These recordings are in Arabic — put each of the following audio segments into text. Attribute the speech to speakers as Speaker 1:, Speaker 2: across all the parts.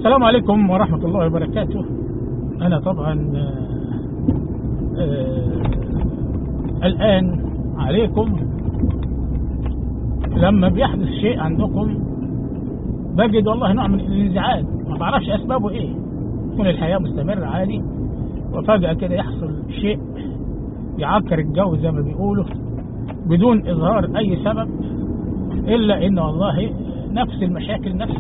Speaker 1: السلام عليكم ورحمة الله وبركاته. أنا طبعا الآن عليكم لما بيحدث شيء عندكم بجد والله نوع من الانزعاج، ما بعرفش أسبابه إيه. تكون الحياة مستمرة عادي وفجأة كده يحصل شيء يعكر الجو زي ما بيقولوا بدون إظهار أي سبب، إلا إن والله نفس المشاكل نفس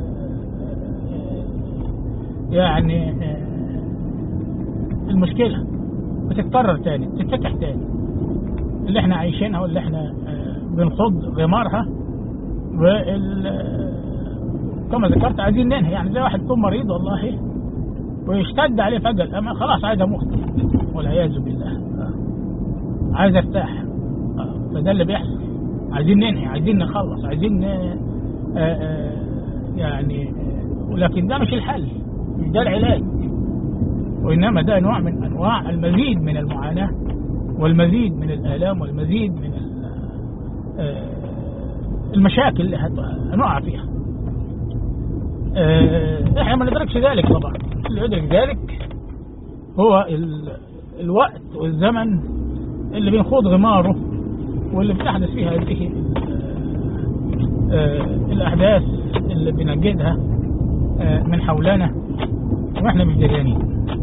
Speaker 1: يعني المشكلة بتتكرر تاني، بتتفتح تاني، اللي احنا عايشينها واللي احنا بنخوض غمارها. كما ذكرت عايزين ننهي، يعني زي واحد يكون مريض والله ويشتد عليه فجأة الأمل، خلاص عايز أموت والعياذ بالله، عايز أرتاح. فده اللي بيحصل، عايزين ننهي، عايزين نخلص، عايزين يعني، ولكن ده مش الحل، مش ده العلاج، وإنما ده نوع من أنواع المزيد من المعاناة والمزيد من الآلام والمزيد من المشاكل اللي هنقع فيها. احنا ما ندركش ذلك طبعا، اللي يدرك ذلك هو الوقت والزمن اللي بنخوض غماره واللي بتحدث فيها هذه الأحداث اللي بنجدها من حولنا واحنا مش دريانين.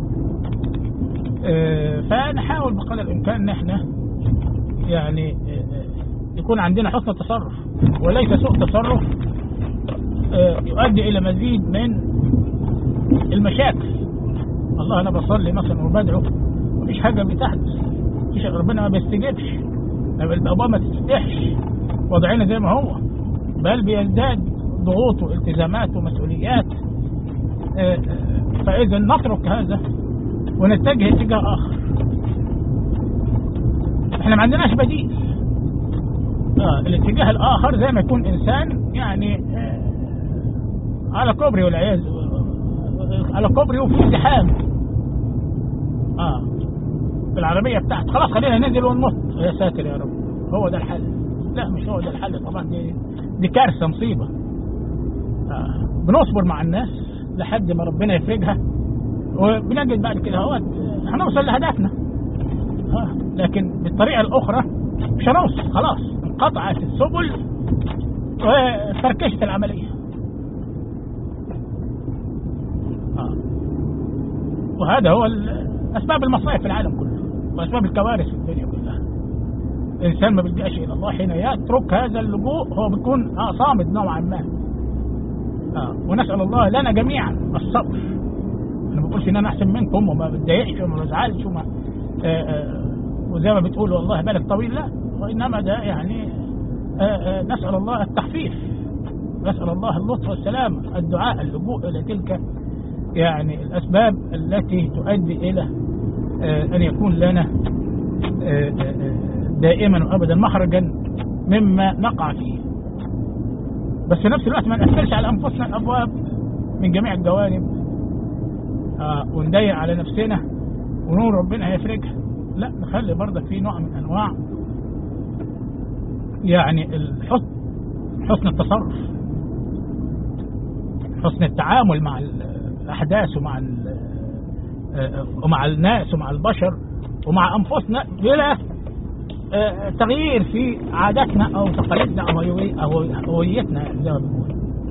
Speaker 1: فنحاول بقدر الامكان ان احنا يعني يكون عندنا حسن التصرف وليس سوء تصرف يؤدي الى مزيد من المشاكل. الله انا بصلي مثلا وبدعو مفيش حاجه بتحدث، مفيش، ربنا ما بيستجيبش، الابواب ما تتفتحش، وضعنا زي ما هو، بل بيزداد ضغوط والتزامات ومسؤوليات. فاذا نترك هذا ونتجه اتجاه اخر. احنا ما عندناش بديل. الاتجاه الاخر زي ما يكون انسان يعني على كوبري والعياذ، على كوبري وفي ازدحام في العربيه بتاعته، خلاص خلينا ننزل وننط، يا ساتر يا رب هو ده الحل؟ لا مش هو ده الحل طبعا، دي كارثه، مصيبه. بنصبر مع الناس لحد ما ربنا يفرجها، وبنجد بعد كده هو هنوصل لهدفنا. لكن بالطريقه الاخرى مش هنوصل، خلاص انقطعت السبل وفركشت العمليه. وهذا هو اسباب المصائب في العالم كله واسباب الكوارث في الدنيا كلها. الانسان ما بيلجاش الى الله حين يترك هذا اللجوء، هو بيكون صامد نوعا ما. ونسال الله لنا جميعا الصبر. انا ما بقولش ان انا احسن منكم وما بتضايقش وما بزعلش وما وزي ما بتقولوا والله بالك طويل، لا، وانما ده يعني نسال الله التخفيف، نسال الله اللطف والسلام، الدعاء، اللجوء الى تلك يعني الاسباب التي تؤدي الى ان يكون لنا دائما وابدا مخرجا مما نقع فيه. بس في نفس الوقت ما نقفلش على انفسنا الابواب من جميع الجوانب ونضيق على نفسنا ونور ربنا هيفرجها. لا، نخلي برضك في نوع من انواع يعني حسن التصرف، حسن التعامل مع الاحداث ومع الناس ومع البشر ومع انفسنا بلا تغيير في عاداتنا او تقاليدنا او هويتنا زي ما بنقول.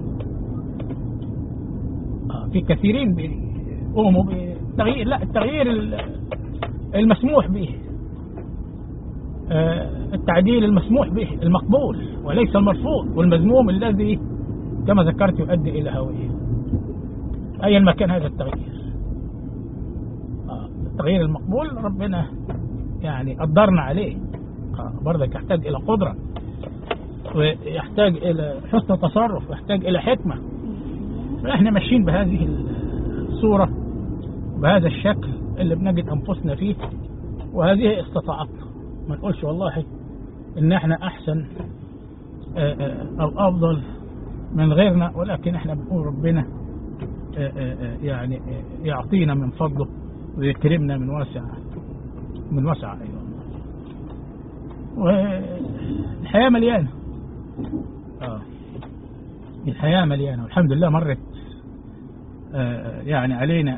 Speaker 1: في كثيرين بيقوموا بتغيير، لا، التغيير المسموح به، التعديل المسموح به، المقبول وليس المرفوض والمذموم الذي كما ذكرت يؤدي الى هوية. ايا ما كان هذا التغيير، التغيير المقبول ربنا يعني قدرنا عليه، برضك يحتاج الى قدرة ويحتاج الى حسن تصرف ويحتاج الى حكمة. فاحنا ماشيين بهذه الصورة بهذا الشكل اللي بنجد انفسنا فيه، وهذه استطاعتنا. ما نقولش والله ان احنا احسن او افضل من غيرنا، ولكن احنا بنقول ربنا يعني يعطينا من فضله ويكرمنا من واسع ايوه. والحياة مليانة، الحياة مليانة والحمد لله. مرت يعني علينا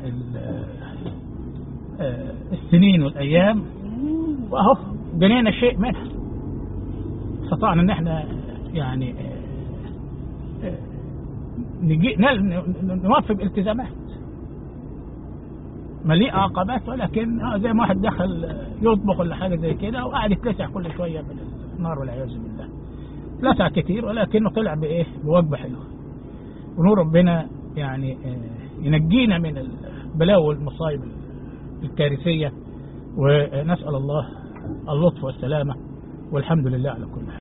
Speaker 1: السنين والأيام، وأهو بنينا شيء منها، استطعنا ان احنا يعني نوفي بالالتزامات مليئة عقبات، ولكن زي ما واحد دخل يطبخ ولا حاجة زي كده وقاعد يتلسع كل شوية بالنار والعياذ بالله، اتلسع كتير ولكنه طلع بإيه؟ بوجبة حلوة. ونور ربنا يعني ينجينا من البلاوي والمصايب الكارثية، ونسأل الله اللطف والسلامة، والحمد لله على كل حال.